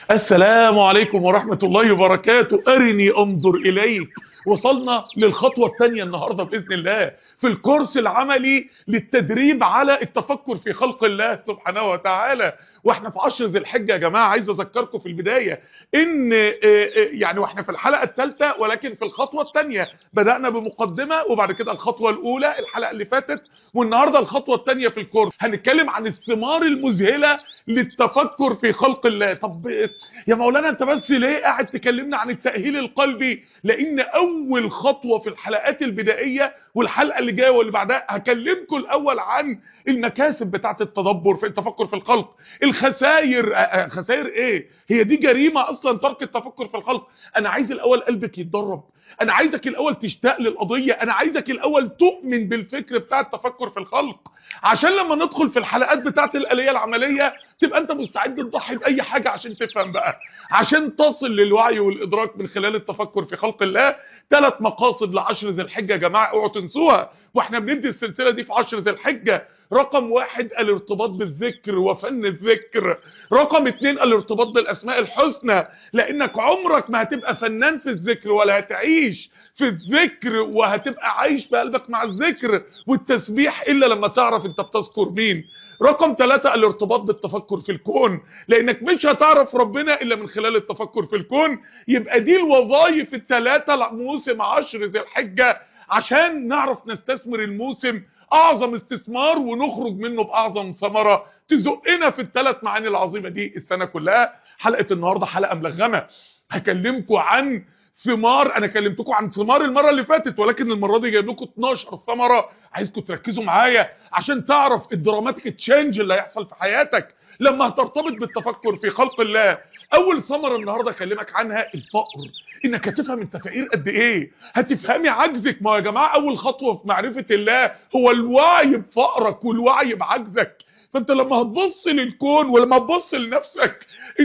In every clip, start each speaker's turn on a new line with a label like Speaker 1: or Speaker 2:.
Speaker 1: السلام عليكم ورحمة الله وبركاته. أرني أنظر إليك. وصلنا للخطوة الثانية النهاردة بإذن الله في الكورس العملي للتدريب على التفكر في خلق الله سبحانه وتعالى. واحنا في 10 ذي الحجة يا جماعة، عايز أذكركم في البداية إن يعني واحنا في الحلقة الثالثة، ولكن في الخطوة الثانية بدأنا بمقدمة، وبعد كده الخطوة الأولى الحلقة اللي فاتت، والنهاردة الخطوة الثانية في الكورس. هنتكلم عن الثمار المذهلة للتفكر في خلق الله. طب يا مولانا انت بس ليه قاعد تكلمنا عن التأهيل القلبي؟ لان اول خطوة في الحلقات البدائية والحلقة اللي جاية واللي بعدها هكلمكم الاول عن المكاسب بتاعة التدبر في التفكر في الخلق. الخسائر، خسائر ايه؟ هي دي جريمة اصلا ترك التفكر في الخلق. انا عايز الاول قلبك يتدرب، انا عايزك الاول تشتاق للقضية، انا عايزك الاول تؤمن بالفكر بتاع التفكر في الخلق، عشان لما ندخل في الحلقات بتاعة الآلية العملية تبقى انت مستعد تضحي بأي حاجة عشان تفهم بقى، عشان تصل للوعي والإدراك من خلال التفكر في خلق الله. 3 مقاصد ل10 ذي الحجة يا جماعة، اوعوا تنسوها واحنا بندي السلسلة دي في 10 ذي الحجة. رقم 1 الارتباط بالذكر وفن الذكر. رقم 2 الارتباط بالأسماء الحسنى، لأنك عمرك ما هتبقى فنان في الذكر ولا هتعيش في الذكر وهتبقى عايش بقلبك مع الذكر والتسبيح إلا لما تعرف انت بتذكر مين. رقم 3 الارتباط بالتفكر في الكون، لأنك مش هتعرف ربنا إلا من خلال التفكر في الكون. يبقى دي الوظائف ال3 لموسم 10 ذي الحجة، عشان نعرف نستثمر الموسم اعظم استثمار ونخرج منه باعظم ثمرة تزقنا في ال3 معاني العظيمة دي السنة كلها. حلقة النهاردة حلقة ملغمة، هكلمكم عن ثمار. انا كلمتكم عن ثمار المرة اللي فاتت، ولكن المرة دي جايب لكم 12 ثمرة. عايزكم تركزوا معايا عشان تعرف الدراماتيك تشينج اللي هيحصل في حياتك لما هترتبط بالتفكر في خلق الله. اول ثمرة النهاردة اكلمك عنها الفقر، انك هتفهم انت فقير قد ايه، هتفهمي عجزك. ما يا جماعة اول خطوة في معرفة الله هو الوعي بفقرك والوعي بعجزك. فانت لما هتبص للكون ولما هتبص لنفسك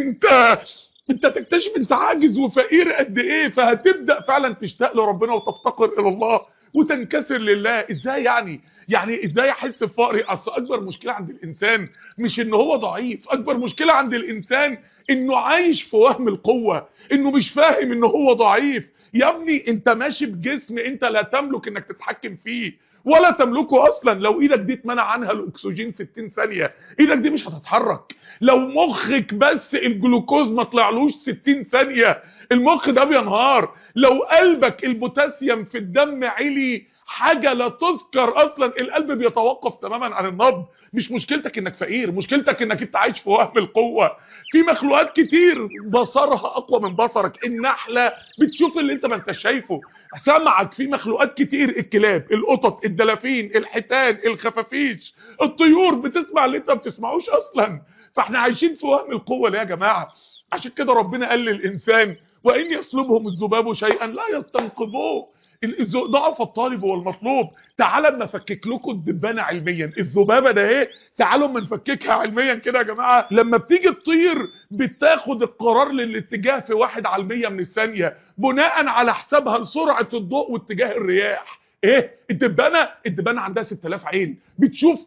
Speaker 1: انت تكتشف انت عاجز وفقير قد ايه، فهتبدأ فعلا تشتاق لربنا وتفتقر الى الله وتنكسر لله. ازاي يعني ازاي احس بفقري؟ اصل اكبر مشكلة عند الانسان مش ان هو ضعيف، اكبر مشكلة عند الانسان انه عايش في وهم القوة، انه مش فاهم انه هو ضعيف. يا ابني انت ماشي بجسم انت لا تملك انك تتحكم فيه ولا تملكه اصلا. لو ايدك دي اتمنع عنها الاكسجين 60 ثانية ايدك دي مش هتتحرك. لو مخك بس الجلوكوز ما طلعلوش 60 ثانية المخ ده بينهار. لو قلبك البوتاسيوم في الدم عالي حاجة لا تذكر اصلا، القلب بيتوقف تماما عن النبض. مش مشكلتك انك فقير، مشكلتك انك انت عايش في وهم القوة. في مخلوقات كتير بصرها اقوى من بصرك، النحلة بتشوف اللي انت ما انت شايفه. سمعك في مخلوقات كتير، الكلاب، القطط، الدلافين، الحيتان، الخفافيش، الطيور بتسمع اللي انت ما بتسمعوش اصلا. فاحنا عايشين في وهم القوة ليه يا جماعة؟ عشان كده ربنا قال للإنسان وإن يسلبهم الذباب شيئا لا يستنقذوه. ضعف الطالب والمطلوب. تعالى اما افكك لكم الدبانه علميا، الذبابه ده ايه، تعالوا اما نفككها علميا كده يا جماعه. لما بتيجي تطير بتاخد القرار للاتجاه في 1/100 من الثانيه بناء على حسابها لسرعه الضوء واتجاه الرياح. ايه الدبانه عندها 6000 عين، بتشوف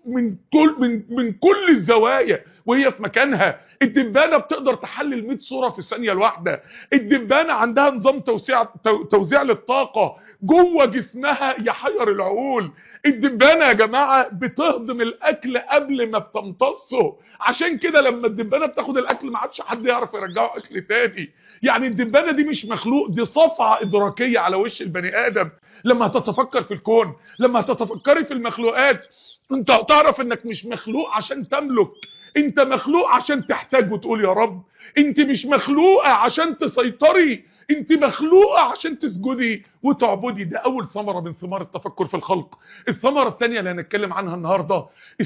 Speaker 1: من كل الزوايا وهي في مكانها. الدبانه بتقدر تحلل 100 صوره في الثانيه الواحده. الدبانه عندها نظام توزيع للطاقه جوه جسمها يحير العقول. الدبانه يا جماعه بتهضم الاكل قبل ما بتمتصه، عشان كده لما الدبانه بتاخد الاكل ما عادش حد يعرف يرجعه اكل تاني. يعني الدبانه دي مش مخلوق، دي صفعه ادراكيه على وش البني ادم. لما هتتفكر في الكون، لما هتتفكري في المخلوقات، انت هتعرف انك مش مخلوق عشان تملك، انت مخلوق عشان تحتاج وتقول يا رب. انت مش مخلوقه عشان تسيطري، انت مخلوقه عشان تسجدي وتعبدي. ده اول ثمره من ثمار التفكر في الخلق. الثمره الثانيه اللي هنتكلم عنها النهارده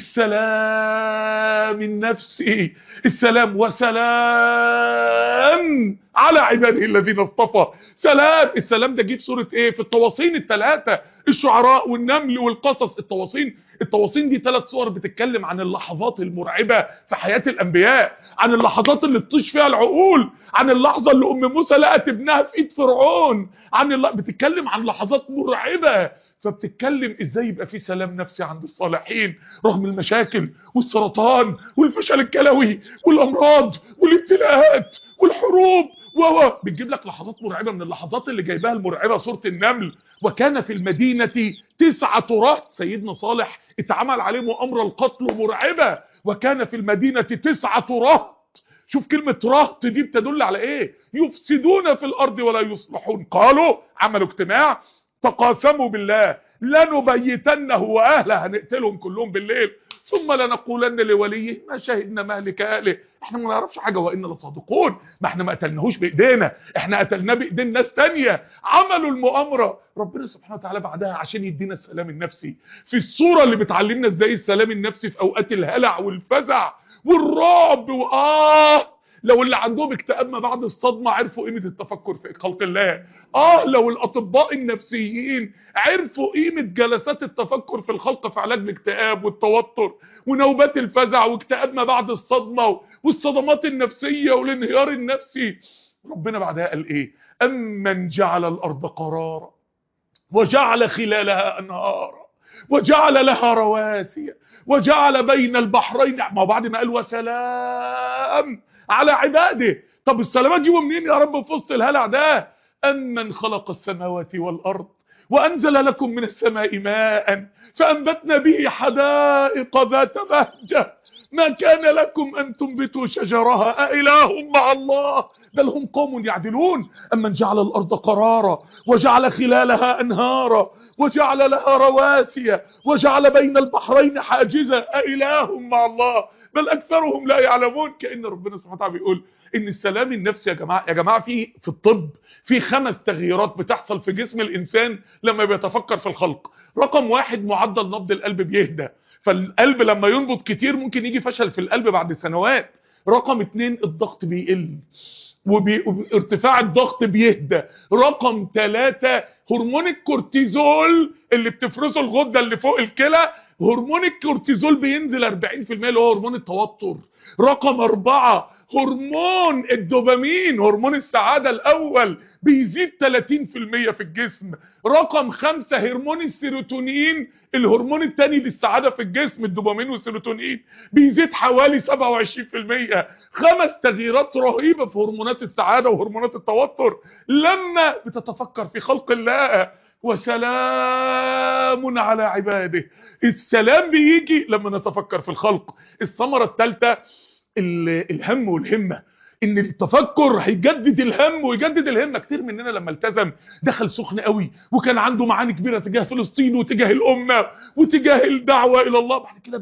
Speaker 1: السلام النفسي. السلام وسلام على عباده الذين اصطفى. سلام، السلام ده جه في سوره ايه؟ في الطواصين ال3، الشعراء والنمل والقصص. الطواصين دي 3 صور بتتكلم عن اللحظات المرعبه في حياه الانبياء، عن اللحظات اللي تطيش فيها العقول، عن اللحظه اللي ام موسى لقت ابنها في ايد فرعون، بتتكلم عن لحظات مرعبه. فبتتكلم ازاي يبقى في سلام نفسي عند الصالحين رغم المشاكل والسرطان والفشل الكلوي والامراض والابتلاءات وحروب بتجيب لك لحظات مرعبة. من اللحظات اللي جايباها المرعبة سورة النمل: وكان في المدينة 9 رهط. سيدنا صالح اتعمل عليه مؤامرة القتل مرعبة. وكان في المدينة 9 رهط. شوف كلمة رهط دي بتدل على ايه؟ يفسدون في الارض ولا يصلحون. قالوا، عملوا اجتماع، تقاسموا بالله لنبيتنه واهله، هنقتلهم كلهم بالليل، ثم لنقولن لوليه ما شهدنا مهلك اهله، احنا ما نعرفش حاجه وانا لصادقون، ما احنا ما قتلناهوش بايدينا، احنا قتلناه بايدين ناس تانية. عملوا المؤامره. ربنا سبحانه وتعالى بعدها عشان يدينا السلام النفسي في الصوره اللي بتعلمنا ازاي السلام النفسي في اوقات الهلع والفزع والرعب. لو اللي عندهم اكتئاب ما بعد الصدمة عرفوا قيمة التفكر في خلق الله. لو الاطباء النفسيين عرفوا قيمة جلسات التفكر في الخلق في علاج الاكتئاب والتوتر ونوبات الفزع واكتئاب ما بعد الصدمة والصدمات النفسية والانهيار النفسي. ربنا بعدها قال ايه؟ امن جعل الارض قرارا وجعل خلالها انهارا وجعل لها رواسي وجعل بين البحرين. ما بعد ما قال وسلام على عباده، طب السلامات دي منين يا رب في وسط الهلع ده؟ أمن خلق السماوات والأرض وأنزل لكم من السماء ماء فأنبتنا به حدائق ذات بهجة ما كان لكم أن تنبتوا شجرها أإله مع الله بل هم قوم يعدلون. أمن جعل الأرض قرارا وجعل خلالها أنهارا وجعل لها رواسي وجعل بين البحرين حاجزا أإله مع الله بل أكثرهم لا يعلمون. كأن ربنا سبحانه وتعالى بيقول إن السلام النفسي يا جماعة في الطب في 5 تغييرات بتحصل في جسم الإنسان لما بيتفكر في الخلق. رقم 1: معدل نبض القلب بيهدى، فالقلب لما ينبض كتير ممكن يجي فشل في القلب بعد سنوات. رقم 2: الضغط بيقل وارتفاع الضغط بيهدى. رقم 3: هرمون الكورتيزول اللي بتفرزه الغدة اللي فوق الكلى، هرمون الكورتيزول بينزل 40% اللي هو هرمون التوتر. رقم 4: هرمون الدوبامين هرمون السعادة الأول بيزيد 30% في الجسم. رقم 5: هرمون السيروتونين الهرمون الثاني للسعادة في الجسم، الدوبامين والسيروتونين بيزيد حوالي 27%. 5 تغييرات رهيبة في هرمونات السعادة وهرمونات التوتر لما بتتفكر في خلق الله. وسلام على عباده. السلام بيجي لما نتفكر في الخلق. الثمرة الثالثة الهم والهمة، ان التفكر هيجدد الهم ويجدد الهمة. كتير مننا لما التزم دخل سخن قوي وكان عنده معاني كبيرة تجاه فلسطين وتجاه الأمة وتجاه الدعوة إلى الله، بعد كده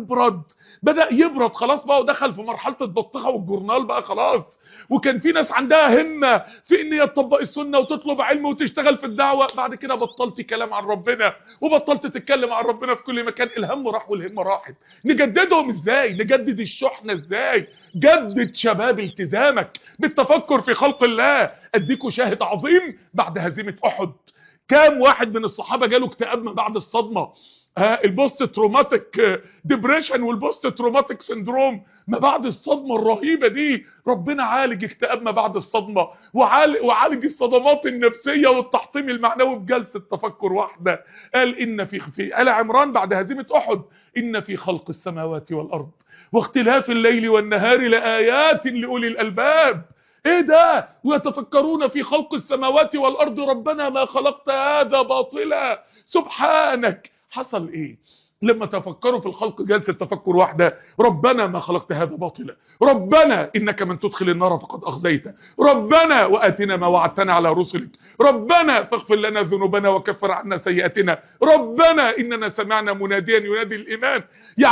Speaker 1: بدأ يبرد خلاص بقى، ودخل في مرحلة البطيخة والجورنال بقى خلاص. وكان في ناس عندها همة في ان هي تطبق السنة وتطلب علم وتشتغل في الدعوة، بعد كده بطلت كلام عن ربنا وبطلت تتكلم عن ربنا في كل مكان. الهم راح والهمة راحت. نجددهم ازاي؟ نجدد الشحنة ازاي؟ جدد شباب التزامك بالتفكر في خلق الله. اديكوا شاهد عظيم بعد هزيمة احد. كام واحد من الصحابة جاله اكتئاب من بعد الصدمة؟ البوست تروماتيك ديبريشن والبوست تروماتيك سندروم ما بعد الصدمة الرهيبة دي. ربنا عالج اكتئاب ما بعد الصدمة وعالج الصدمات النفسية والتحطيم المعنوي بجلسة تفكر واحدة. قال إن في آل عمران بعد هزيمة أحد: إن في خلق السماوات والأرض واختلاف الليل والنهار لآيات لأولي الألباب. ايه ده؟ ويتفكرون في خلق السماوات والأرض ربنا ما خلقت هذا باطلا سبحانك. حصل ايه لما تفكروا في الخلق جلسة تفكر واحدة؟ ربنا ما خلقت هذا باطلا، ربنا إنك من تدخل النار فقد أخزيته، ربنا وآتنا ما وعدتنا على رسلك، ربنا فاغفر لنا ذنوبنا وكفر عنا سيئاتنا، ربنا إننا سمعنا مناديا ينادي الإيمان.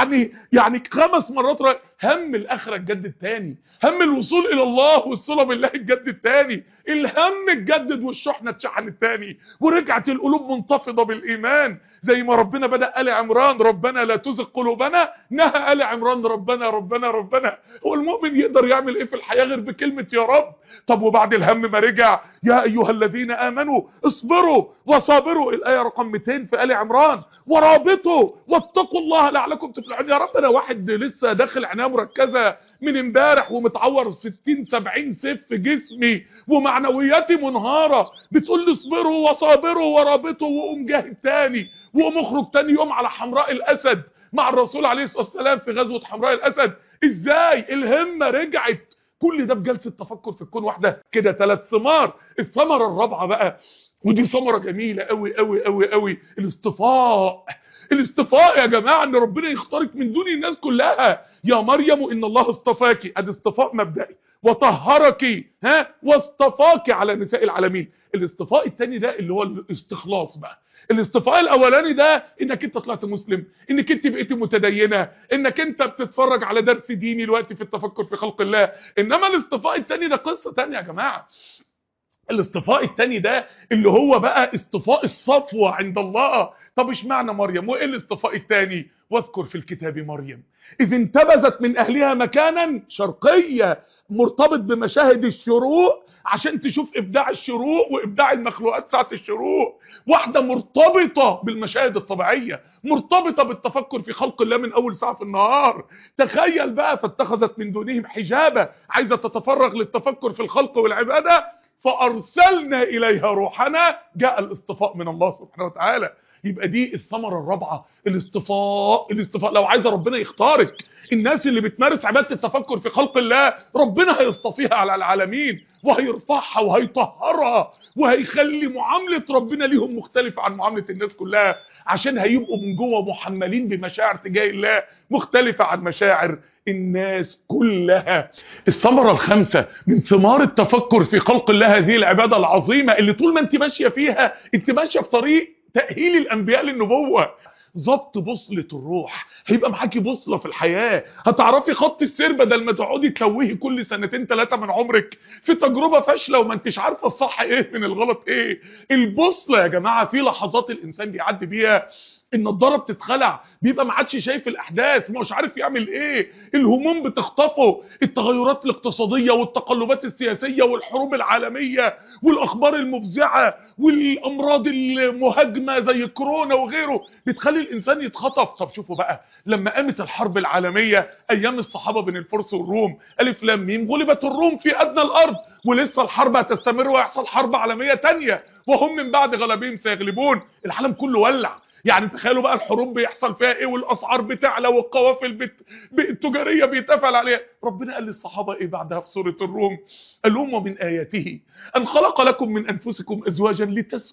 Speaker 1: يعني 5 مرات هم الآخرة اتجدد تاني، هم الوصول إلى الله والصلة بالله اتجدد تاني، الهم اتجدد والشحنة اتشحنت تاني، ورجعت القلوب منتفضة بالإيمان. زي ما ربنا بدأ آل عمران ربنا لا تزغ قلوبنا، نهى آل عمران ربنا ربنا ربنا. هو المؤمن يقدر يعمل ايه في الحياة غير بكلمة يا رب؟ طب وبعد الهم ما رجع: يا ايها الذين امنوا اصبروا وصابروا، الآية رقم 200 في آل عمران، ورابطوا واتقوا الله لعلكم تفلحون. يا رب انا واحد لسه داخل عناية مركزة من امبارح ومتعور 60-70 سيف في جسمي ومعنوياتي منهارة، بتقول لي اصبروا وصابروا ورابطوا وقوم جاهد تاني وقوم اخرج تاني يوم على حمراء الاسد مع الرسول عليه الصلاة والسلام في غزوة حمراء الاسد. ازاي؟ الهمة رجعت كل ده بجلسه تفكر في الكون واحده. كده 3 ثمار. الثمره الرابعه بقى، ودي ثمره جميله قوي قوي قوي قوي، الاصطفاء. الاصطفاء يا جماعه، ان ربنا يختارك من دون الناس كلها. يا مريم ان الله اصطفاكي، ادي اصطفاء مبدئي، وطهرك واصطفاك على نساء العالمين. الاصطفاء الثاني ده اللي هو الاستخلاص بقى. الاصطفاء الاولاني ده انك انت طلعت مسلم، انك انت بقيت متدينه، انك انت بتتفرج على درس ديني دلوقتي في التفكر في خلق الله. انما الاصطفاء الثاني ده قصه ثانيه يا جماعه. الاصطفاء الثاني ده اللي هو بقى اصطفاء الصفوة عند الله. طب اشمعنى مريم؟ وايه الاصطفاء الثاني؟ واذكر في الكتاب مريم اذ انتبذت من اهلها مكانا شرقيا، مرتبط بمشاهد الشروق عشان تشوف ابداع الشروق وابداع المخلوقات ساعه الشروق. واحده مرتبطه بالمشاهد الطبيعيه، مرتبطه بالتفكر في خلق الله من اول ساعه في النهار. تخيل بقى، فاتخذت من دونهم حجابا، عايزه تتفرغ للتفكر في الخلق والعباده، فارسلنا اليها روحنا. جاء الاصطفاء من الله سبحانه وتعالى. يبقى دي الثمره الرابعه، الاصطفاء. الاصطفاء لو عايزه ربنا يختارك، الناس اللي بتمارس عباده التفكر في خلق الله ربنا هيصطفيها على العالمين، وهيرفعها وهيطهرها، وهيخلي معامله ربنا ليهم مختلفه عن معامله الناس كلها، عشان هيبقوا من جوه محملين بمشاعر تجاه الله مختلفه عن مشاعر الناس كلها. الثمره الخامسه من ثمار التفكر في خلق الله، هذه العباده العظيمه اللي طول ما انت ماشيه فيها انت ماشيه في طريق تأهيل الأنبياء للنبوة. ضبط بوصلة الروح، هيبقى معاكي بوصلة في الحياة، هتعرفي خط السير بدل ما تقعدي تتوهي كل 2 3 من عمرك في تجربة فاشلة وما انتش عارفة الصح ايه من الغلط ايه. البوصلة يا جماعة في لحظات الإنسان بيعدي بيها النضاره بتتخلع، بيبقى ما عادش شايف الاحداث، مش عارف يعمل ايه، الهموم بتخطفه، التغيرات الاقتصاديه والتقلبات السياسيه والحروب العالميه والاخبار المفزعه والامراض المهاجمه زي كورونا وغيره بتخلي الانسان يتخطف. طب شوفوا بقى لما قامت الحرب العالميه ايام الصحابه بين الفرس والروم، الف لام ميم، غلبت الروم في ادنى الارض، ولسه الحرب هتستمر ويحصل حرب عالميه ثانيه، وهم من بعد غلبهم سيغلبون. العالم كله ولع. يعني تخيلوا بقى الحروب بيحصل فيها ايه، والاسعار بتعلى والقوافل التجاريه بيتفعل عليها. ربنا قال للصحابه ايه بعدها في سوره الروم؟ قال لهم ومن اياته ان خلق لكم من انفسكم ازواجا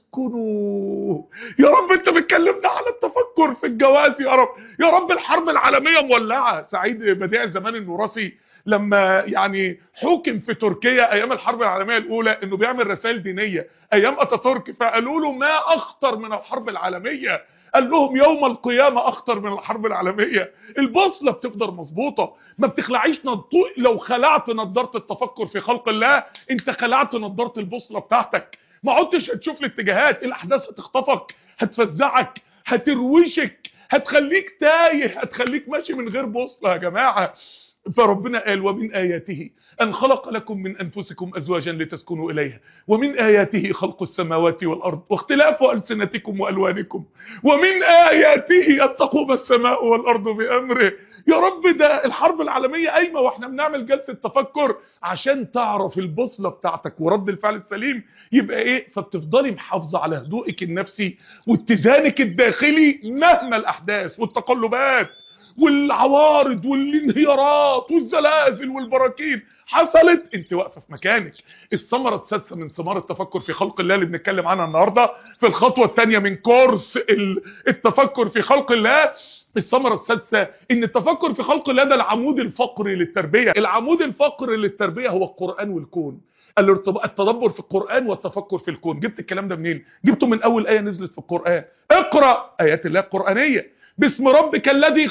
Speaker 1: لتسكنوا. يا رب انت بتكلمنا على التفكر في الجواز، يا رب يا رب. الحرب العالميه مولعه. سعيد بديع زمان النورسي لما يعني حكم في تركيا ايام الحرب العالميه الاولى انه بيعمل رسائل دينيه ايام اتاتورك، فقالوا له ما اخطر من الحرب العالميه؟ قال لهم يوم القيامه اخطر من الحرب العالميه. البوصله بتفضل مظبوطه، ما بتخلعيش لو خلعت نضاره التفكر في خلق الله انت خلعت نضاره البوصله بتاعتك، ما عدتش هتشوف الاتجاهات، الاحداث هتخطفك، هتفزعك، هتروشك، هتخليك تايه، هتخليك ماشي من غير بوصله يا جماعه. فربنا قال ومن آياته أن خلق لكم من أنفسكم أزواجا لتسكنوا إليها، ومن آياته خلق السماوات والأرض واختلاف ألسنتكم وألوانكم، ومن آياته أن تقوم السماء والأرض بأمره. يا رب ده الحرب العالمية قايمة وإحنا بنعمل جلسة تفكر عشان تعرف البوصلة بتاعتك ورد الفعل السليم يبقى إيه. فبتفضلي محافظة على هدوئك النفسي واتزانك الداخلي مهما الأحداث والتقلبات والعوارض والانهيارات والزلازل والبراكين حصلت، انت واقفه في مكانك. الثمره السادسه من ثمار التفكر في خلق الله اللي بنتكلم عنها النهارده في الخطوه الثانيه من كورس التفكر في خلق الله، الثمره السادسه ان التفكر في خلق الله ده العمود الفقري للتربيه. العمود الفقري للتربيه هو القرآن والكون. التدبر في القرآن والتفكر في الكون. جبت الكلام ده منين؟ جبته من اول آية نزلت في القرآن، اقرأ آيات الله القرآنية. باسم ربك الذي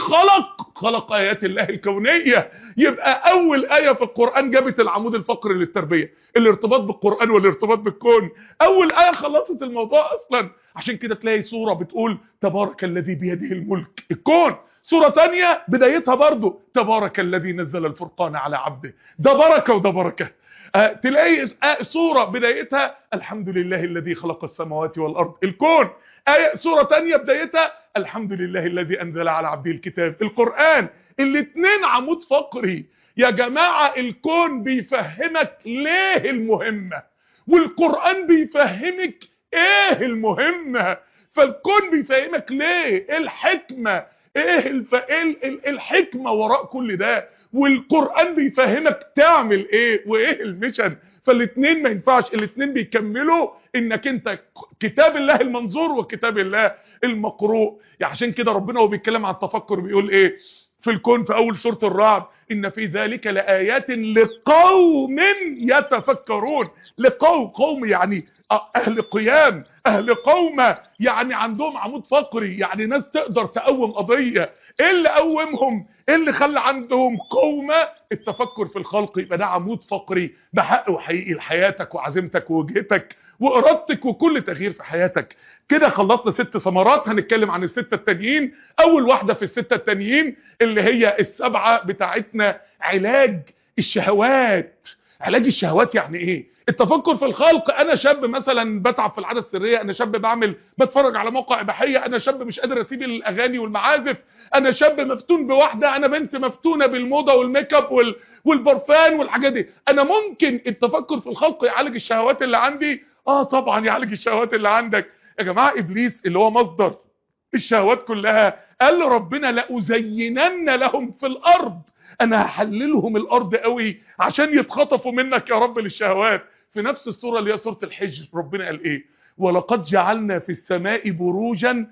Speaker 1: خلق آيات الله الكونية. يبقى أول آية في القرآن جابت العمود الفقري للتربية، الارتباط بالقرآن والارتباط بالكون. أول آية خلصت الموضوع أصلا. عشان كده تلاقي سورة بتقول تبارك الذي بيده الملك، الكون. سورة تانية بدايتها برضو تبارك الذي نزل الفرقان على عبده، ده بركة وده بركة. تلاقي سورة بدايتها الحمد لله الذي خلق السماوات والأرض، الكون. سورة تانية بدايتها الحمد لله الذي أنزل على عبده الكتاب، القرآن. الاتنين عمود فقري يا جماعة. الكون بيفهمك ليه المهمة، والقرآن بيفهمك ايه المهمة. فالكون بيفهمك ليه، ايه الحكمة، ايه الحكمة وراء كل ده؟ والقرآن بيفهمك تعمل ايه وايه الميشن. فالاتنين ما ينفعش، الاتنين بيكملوا انك انت كتاب الله المنظور وكتاب الله المقروء. يعني عشان كده ربنا وهو بيتكلم عن التفكر بيقول ايه في الكون في اول سورة الرعد؟ ان في ذلك لآيات لقوم يتفكرون. قوم يعني اهل قيام، اهل قومة، يعني عندهم عمود فقري، يعني ناس تقدر تقوم قضية. ايه اللي قومهم؟ ايه اللي خلى عندهم قومة؟ التفكر في الخلق. يبقى ده عمود فقري بحق وحقيقي لحياتك وعزيمتك ووجهتك وارادتك وكل تغيير في حياتك. كده خلصنا 6 ثمرات، هنتكلم عن ال6 التانيين. اول واحدة في ال6 التانيين اللي هي ال7 بتاعتنا، علاج الشهوات. علاج الشهوات يعني ايه؟ التفكر في الخلق. انا شاب مثلا بتعب في العاده السريه، انا شاب بتفرج على موقع اباحيه، انا شاب مش قادر اسيب الاغاني والمعازف، انا شاب مفتون بواحده، انا بنت مفتونه بالموضه والميك اب والبرفان والحاجات دي. انا ممكن التفكر في الخلق يعالج الشهوات اللي عندي؟ طبعا يعالج الشهوات اللي عندك. يا جماعه ابليس اللي هو مصدر الشهوات كلها قال له ربنا لأزينن لهم في الارض، انا هحللهم الارض قوي عشان يتخطفوا منك يا رب للشهوات. في نفس السورة اللي هي سورة الحجر ربنا قال ايه؟ ولقد جعلنا في السماء بروجا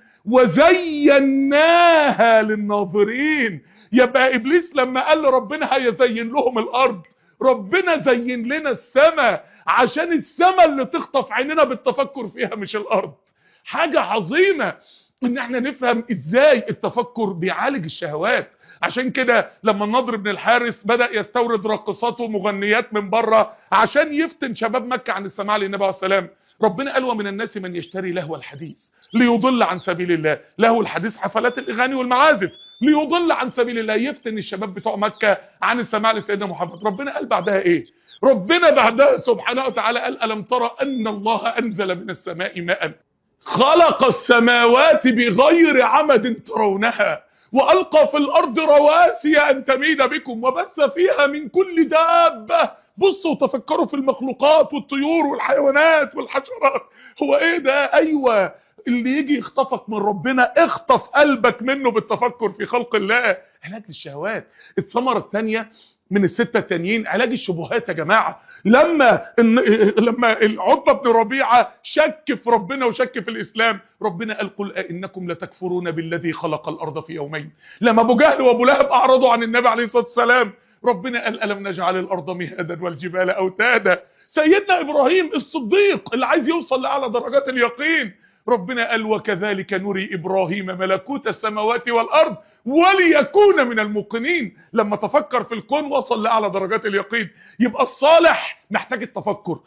Speaker 1: وزيناها للناظرين. يبقى ابليس لما قال ربنا هيزين لهم الارض، ربنا زين لنا السماء عشان السماء اللي تخطف عيننا بالتفكر فيها مش الارض. حاجة عظيمة ان احنا نفهم ازاي التفكر بيعالج الشهوات. عشان كده لما النضر بن الحارث بدأ يستورد راقصات ومغنيات من بره عشان يفتن شباب مكة عن السماع للنبي عليه السلام، ربنا قال ومن الناس من يشتري لهو الحديث ليضل عن سبيل الله. لهو الحديث حفلات الاغاني والمعازف، ليضل عن سبيل الله، يفتن الشباب بتوع مكة عن السماع لسيدنا محمد. ربنا قال بعدها ايه؟ ربنا بعدها سبحانه وتعالى قال ألم ترى أن الله أنزل من السماء ماء خلق السماوات بغير عمد ترونها وألقى في الأرض رواسي أن تميد بكم وبث فيها من كل دابة. بصوا وتفكروا في المخلوقات والطيور والحيوانات والحشرات. هو ايه ده؟ ايوه، اللي يجي يخطفك من ربنا اخطف قلبك منه بالتفكر في خلق الله. علاج للشهوات. الثمرة الثانية من ال6 التانيين علاج الشبهات. يا جماعة لما العتبة بن ربيعة شك في ربنا وشك في الإسلام، ربنا قال قل إنكم لتكفرون بالذي خلق الأرض في يومين. لما أبو جهل وأبو لهب أعرضوا عن النبي عليه الصلاة والسلام، ربنا قال ألم نجعل الأرض مهادا والجبال أوتادا. سيدنا إبراهيم الصديق اللي عايز يوصل لأعلى درجات اليقين، ربنا قال وكذلك نري إبراهيم ملكوت السماوات والأرض وليكون من الموقنين. لما تفكر في الكون وصل لأعلى درجات اليقين. يبقى الصالح محتاج التفكر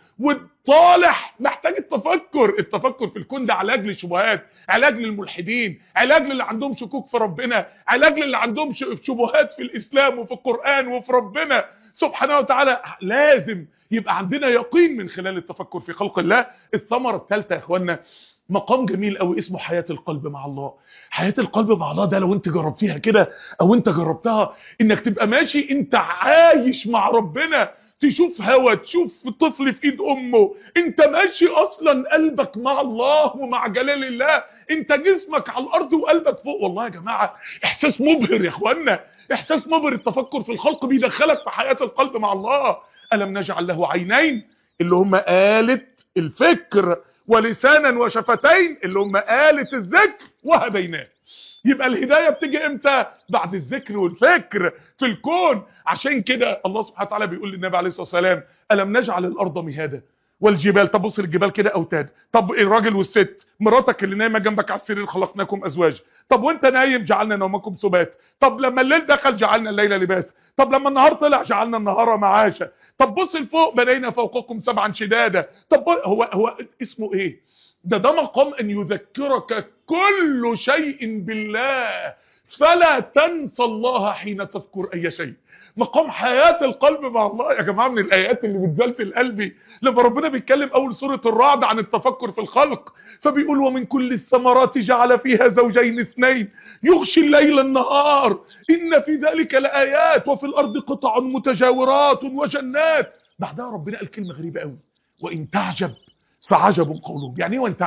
Speaker 1: والطالح محتاج التفكر. التفكر في الكون ده علاج للشبهات، علاج للملحدين، علاج للي عندهم شكوك في ربنا، علاج للي عندهم شبهات في الإسلام وفي القرآن وفي ربنا سبحانه وتعالى. لازم يبقى عندنا يقين من خلال التفكر في خلق الله. الثمرة الثالثة يا اخوانا مقام جميل قوي اسمه حياة القلب مع الله. حياة القلب مع الله ده لو انت جربتيها كده او انت جربتها، انك تبقى ماشي انت عايش مع ربنا، تشوف هوا، تشوف طفل في ايد امه، انت ماشي اصلا قلبك مع الله ومع جلال الله، انت جسمك على الارض وقلبك فوق. والله يا جماعة احساس مبهر يا اخوانا، احساس مبهر. التفكر في الخلق بيدخلك في حياة القلب مع الله. ألم نجعل له عينين اللي هم آلة الفكر، ولسانا وشفتين اللي هم آلة الذكر، وهديناه. يبقى الهداية بتيجي امتى؟ بعد الذكر والفكر في الكون. عشان كده الله سبحانه وتعالى بيقول للنبي عليه الصلاة والسلام ألم نجعل الأرض مهادا والجبال. طب بص الجبال كده أوتاد. طب الراجل والست، مراتك اللي نايمة جنبك على السرير خلقناكم أزواج. طب وانت نايم جعلنا نومكم سبات. طب لما الليل دخل جعلنا الليل لباسا. طب لما النهار طلع جعلنا النهار معاشا. طب بص لفوق بنينا فوقكم سبعا شدادا. طب هو اسمه ايه ده مقام ان يذكرك كل شيء بالله فلا تنسى الله حين تذكر اي شيء. مقام حياة القلب مع الله يا جماعة من الايات اللي بتزلزل قلبي لما ربنا بيتكلم اول سورة الرعد عن التفكر في الخلق، فبيقول ومن كل الثمرات جعل فيها زوجين اثنين يغشي الليل النهار ان في ذلك لآيات وفي الارض قطع متجاورات وجنات. بعدها ربنا قال كلمة غريبة قوي، وان تعجب فعجب قولهم. يعني ايه وان تعجب؟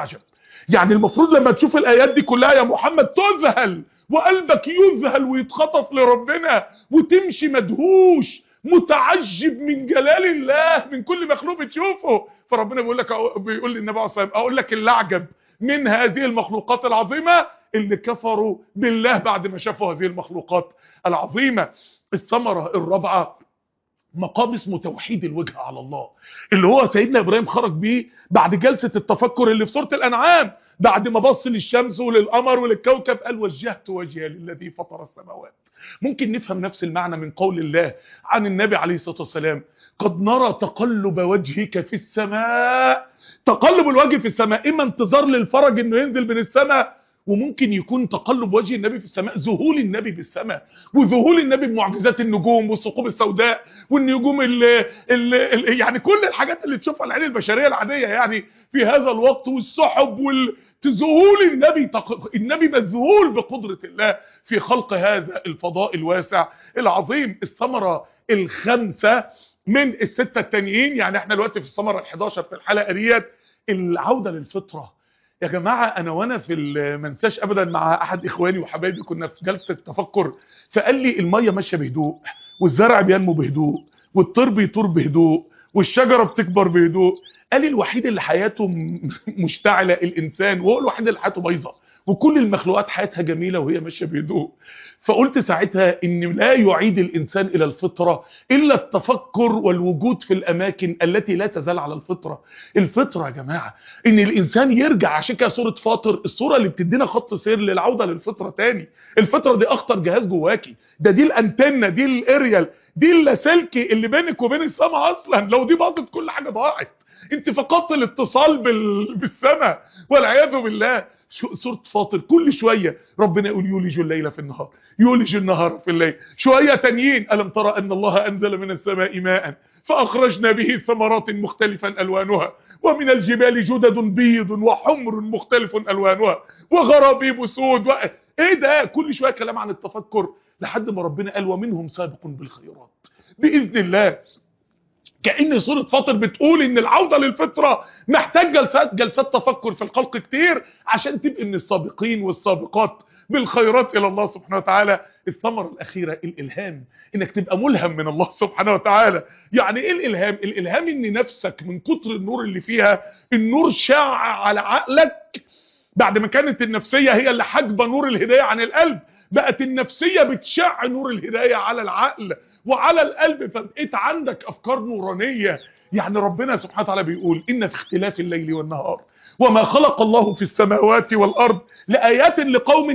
Speaker 1: يعني المفروض لما تشوف الايات دي كلها يا محمد تذهل وقلبك يذهل ويتخطف لربنا وتمشي مدهوش متعجب من جلال الله من كل مخلوق بتشوفه. فربنا بيقول للنبي عليه الصلاه والسلام اقول لك اللي اعجب من هذه المخلوقات العظيمه اللي كفروا بالله بعد ما شافوا هذه المخلوقات العظيمه. الثمره الرابعه مقام اسمه توحيد الوجه على الله، اللي هو سيدنا ابراهيم خرج بيه بعد جلسة التفكر اللي في سورة الانعام، بعد ما بص للشمس وللقمر وللكوكب قال وجهت وجهي للذي فطر السماوات. ممكن نفهم نفس المعنى من قول الله عن النبي عليه الصلاة والسلام قد نرى تقلب وجهك في السماء. تقلب الوجه في السماء اما انتظار للفرج انه ينزل من السماء، وممكن يكون تقلب وجه النبي في السماء ذهول النبي بالسماء وذهول النبي بمعجزات النجوم والثقوب السوداء والنجوم اللي يعني كل الحاجات اللي تشوفها العين البشريه العاديه يعني في هذا الوقت، والسحب ذهول النبي مذهول بقدره الله في خلق هذا الفضاء الواسع العظيم. الثمره الخامسه من السته التانيين، يعني احنا دلوقتي في الثمره ال11 في الحلقه ديت، العوده للفطره. يا جماعة انا في منساش ابدا مع احد اخواني وحبايبي كنا في جلسة تفكر، فقال لي المية ماشية بهدوء والزرع بينمو بهدوء والطير بيطير بهدوء والشجرة بتكبر بهدوء. قال لي الوحيد اللي حياته مشتعلة الانسان، وهو الوحيد اللي حياته بايظة، وكل المخلوقات حياتها جميلة وهي ماشية بهدوء. فقلت ساعتها ان لا يعيد الانسان الى الفطرة الا التفكر والوجود في الاماكن التي لا تزال على الفطرة. الفطرة يا جماعة ان الانسان يرجع، عشان كده سورة فاطر السورة اللي بتدينا خط سير للعودة للفطرة تاني. الفطرة دي اخطر جهاز جواكي، دي الانتنة، دي الاريال، دي اللاسلكي اللي بينك وبين السماء اصلا، لو دي باظت كل حاجة ضاعت، انت فقدت الاتصال بالسماء والعياذ بالله. سورة فاطر كل شوية ربنا يقول يولج الليل في النهار يولج النهار في الليل، شوية تانيين ألم ترى أن الله أنزل من السماء ماء فأخرجنا به ثمرات مختلفا ألوانها ومن الجبال جدد بيض وحمر مختلف ألوانها وغرابيب سود ايه ده؟ كل شوية كلام عن التفكر لحد ما ربنا قال ومنهم سابق بالخيرات بإذن الله. كأن سورة فاطر بتقول ان العودة للفطرة محتاج جلسات تفكر في الخلق كتير عشان تبقى من السابقين والسابقات بالخيرات الى الله سبحانه وتعالى. الثمرة الاخيرة الالهام، انك تبقى ملهم من الله سبحانه وتعالى. يعني ايه الالهام؟ الالهام ان نفسك من كتر النور اللي فيها النور شاع على عقلك، بعد ما كانت النفسية هي اللي حاجبة نور الهداية عن القلب، بقت النفسية بتشع نور الهداية على العقل وعلى القلب، فبقيت عندك افكار نورانية. يعني ربنا سبحانه وتعالى بيقول ان في اختلاف الليل والنهار وما خلق الله في السماوات والارض لآيات لقوم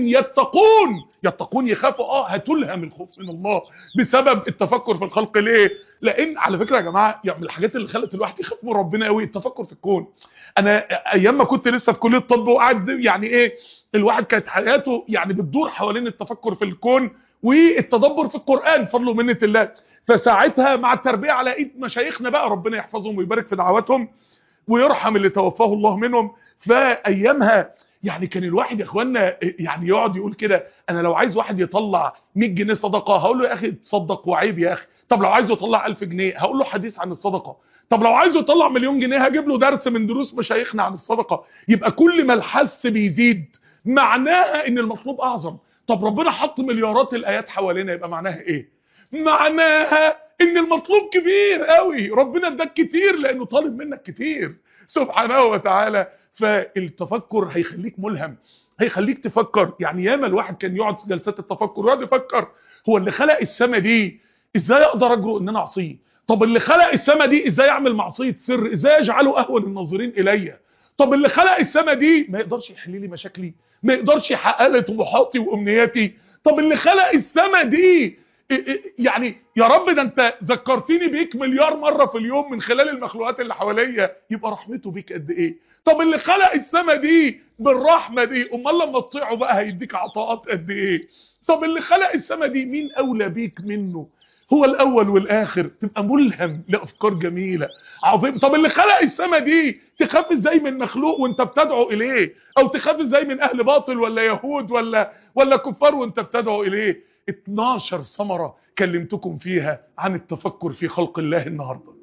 Speaker 1: يتقون يخافوا. هتلهم الخوف من الله بسبب التفكر في الخلق. ليه؟ لان على فكرة يا جماعة يعني من الحاجات اللي خلت الواحد يخاف من ربنا قوي التفكر في الكون. انا ايام ما كنت لسه في كلية الطب وقاعد يعني ايه الواحد كانت حياته يعني بتدور حوالين التفكر في الكون والتدبر في القرآن فضل ومنة الله. فساعتها مع التربية على ايد مشايخنا بقى ربنا يحفظهم ويبارك في دعواتهم ويرحم اللي توفاه الله منهم، فايامها يعني كان الواحد يا اخوانا يعني يقعد يقول كده انا لو عايز واحد يطلع 100 جنيه صدقه هقول له يا اخي تصدق وعيب يا اخي. طب لو عايزه يطلع 1000 جنيه هقول له حديث عن الصدقه. طب لو عايزه يطلع مليون جنيه هجيب له درس من دروس مشايخنا عن الصدقه. يبقى كل ما الحس بيزيد معناها ان المطلوب اعظم. طب ربنا حط مليارات الايات حوالينا يبقى معناها ايه؟ معناها ان المطلوب كبير قوي، ربنا اداك كتير لانه طالب منك كتير سبحانه وتعالى. فالتفكر هيخليك ملهم، هيخليك تفكر. يعني ياما الواحد كان يقعد في جلسات التفكر ويقعد يفكر هو اللي خلق السما دي ازاي اقدر اجرؤ ان انا اعصيه؟ طب اللي خلق السما دي ازاي اعمل معصيه سر؟ ازاي اجعله اهون الناظرين الي؟ طب اللي خلق السما دي ما يقدرش يحل لي مشاكلي؟ ما يقدرش يحقق لي طموحاتي وامنياتي؟ طب اللي خلق السما دي يعني يا رب ده انت ذكرتني بيك مليار مرة في اليوم من خلال المخلوقات اللي حواليا، يبقى رحمته بيك قد ايه؟ طب اللي خلق السما دي بالرحمة دي امال لما تطيعه بقى هيديك عطاءات قد ايه؟ طب اللي خلق السما دي مين اولى بيك منه؟ هو الاول والاخر. تبقى ملهم لافكار جميلة عظيم. طب اللي خلق السما دي تخاف ازاي من مخلوق وانت بتدعو اليه؟ او تخاف ازاي من اهل باطل ولا يهود ولا كفار وانت بتدعو اليه؟ 12 ثمرة كلمتكم فيها عن التفكر في خلق الله النهاردة،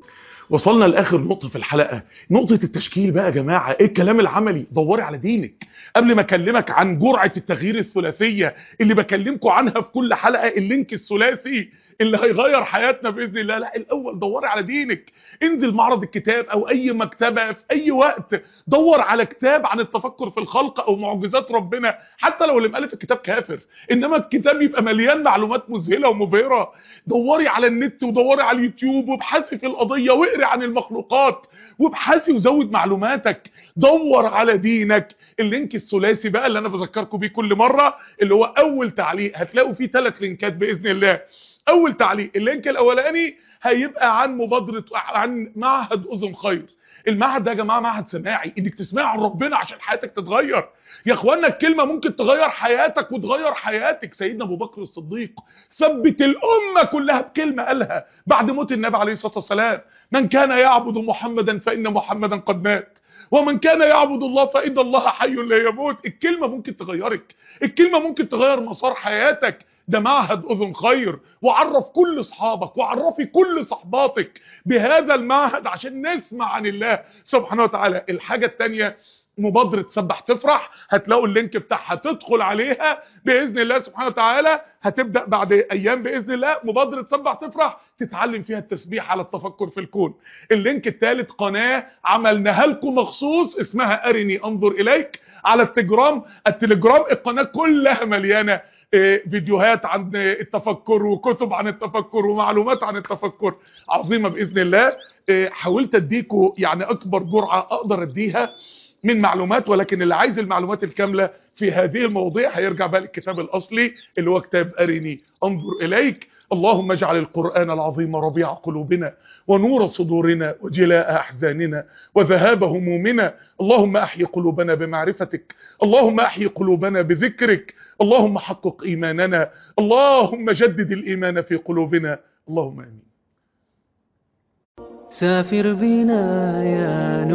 Speaker 1: وصلنا لاخر نقطه في الحلقه، نقطه التشكيل بقى يا جماعه. ايه الكلام العملي؟ دوري على دينك. قبل ما اكلمك عن جرعه التغيير الثلاثيه اللي بكلمكم عنها في كل حلقه، اللينك الثلاثي اللي هيغير حياتنا باذن الله، لا الاول دوري على دينك. انزل معرض الكتاب او اي مكتبه في اي وقت، دور على كتاب عن التفكر في الخلق او معجزات ربنا، حتى لو اللي مؤلف الكتاب كافر، انما الكتاب يبقى مليان معلومات مذهله ومبهره. دوري على النت ودوري على اليوتيوب وابحثي في القضيه واقري عن المخلوقات وابحثي وزود معلوماتك. دور على دينك. اللينك الثلاثي بقى اللي انا بذكركم بيه كل مره، اللي هو اول تعليق، هتلاقوا فيه 3 لينكات باذن الله. اول تعليق، اللينك الاولاني هيبقى عن مبادره، عن معهد اذن خير. المعهد ده يا جماعه معهد سماعي، انك تسمع عن ربنا عشان حياتك تتغير. يا اخوانا الكلمه ممكن تغير حياتك وتغير حياتك. سيدنا ابو بكر الصديق ثبت الامه كلها بكلمه قالها بعد موت النبي عليه الصلاه والسلام: من كان يعبد محمدا فان محمدا قد مات، ومن كان يعبد الله فإن الله حي لا يموت. الكلمة ممكن تغيرك، الكلمة ممكن تغير مسار حياتك. ده معهد أذن خير، وعرف كل اصحابك وعرفي كل صحباتك بهذا المعهد عشان نسمع عن الله سبحانه وتعالى. الحاجة التانية مبادرة سبح تفرح، هتلاقوا اللينك بتاعها، تدخل عليها بإذن الله سبحانه وتعالى. هتبدأ بعد أيام بإذن الله مبادرة سبح تفرح، تتعلم فيها التسبيح على التفكر في الكون. اللينك الثالث قناة عملناها لكم مخصوص اسمها أرني أنظر إليك على التليجرام. القناة كلها مليانة فيديوهات عن التفكر وكتب عن التفكر ومعلومات عن التفكر عظيمة بإذن الله. حاولت اديكم يعني أكبر جرعة أقدر اديها من معلومات، ولكن اللي عايز المعلومات الكاملة في هذه المواضيع هيرجع بقى للكتاب الأصلي اللي هو كتاب أرني أنظر إليك. اللهم اجعل القرآن العظيم ربيع قلوبنا ونور صدورنا وجلاء أحزاننا وذهاب همومنا. اللهم أحيي قلوبنا بمعرفتك، اللهم أحيي قلوبنا بذكرك، اللهم حقق إيماننا، اللهم جدد الإيمان في قلوبنا، اللهم آمين.
Speaker 2: سافر بنا يا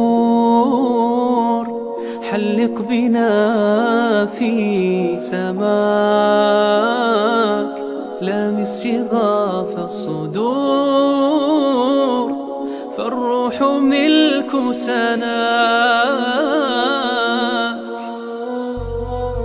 Speaker 2: نور، حلق بنا في سماك، لامس شغاف الصدور، فالروح ملك سناك.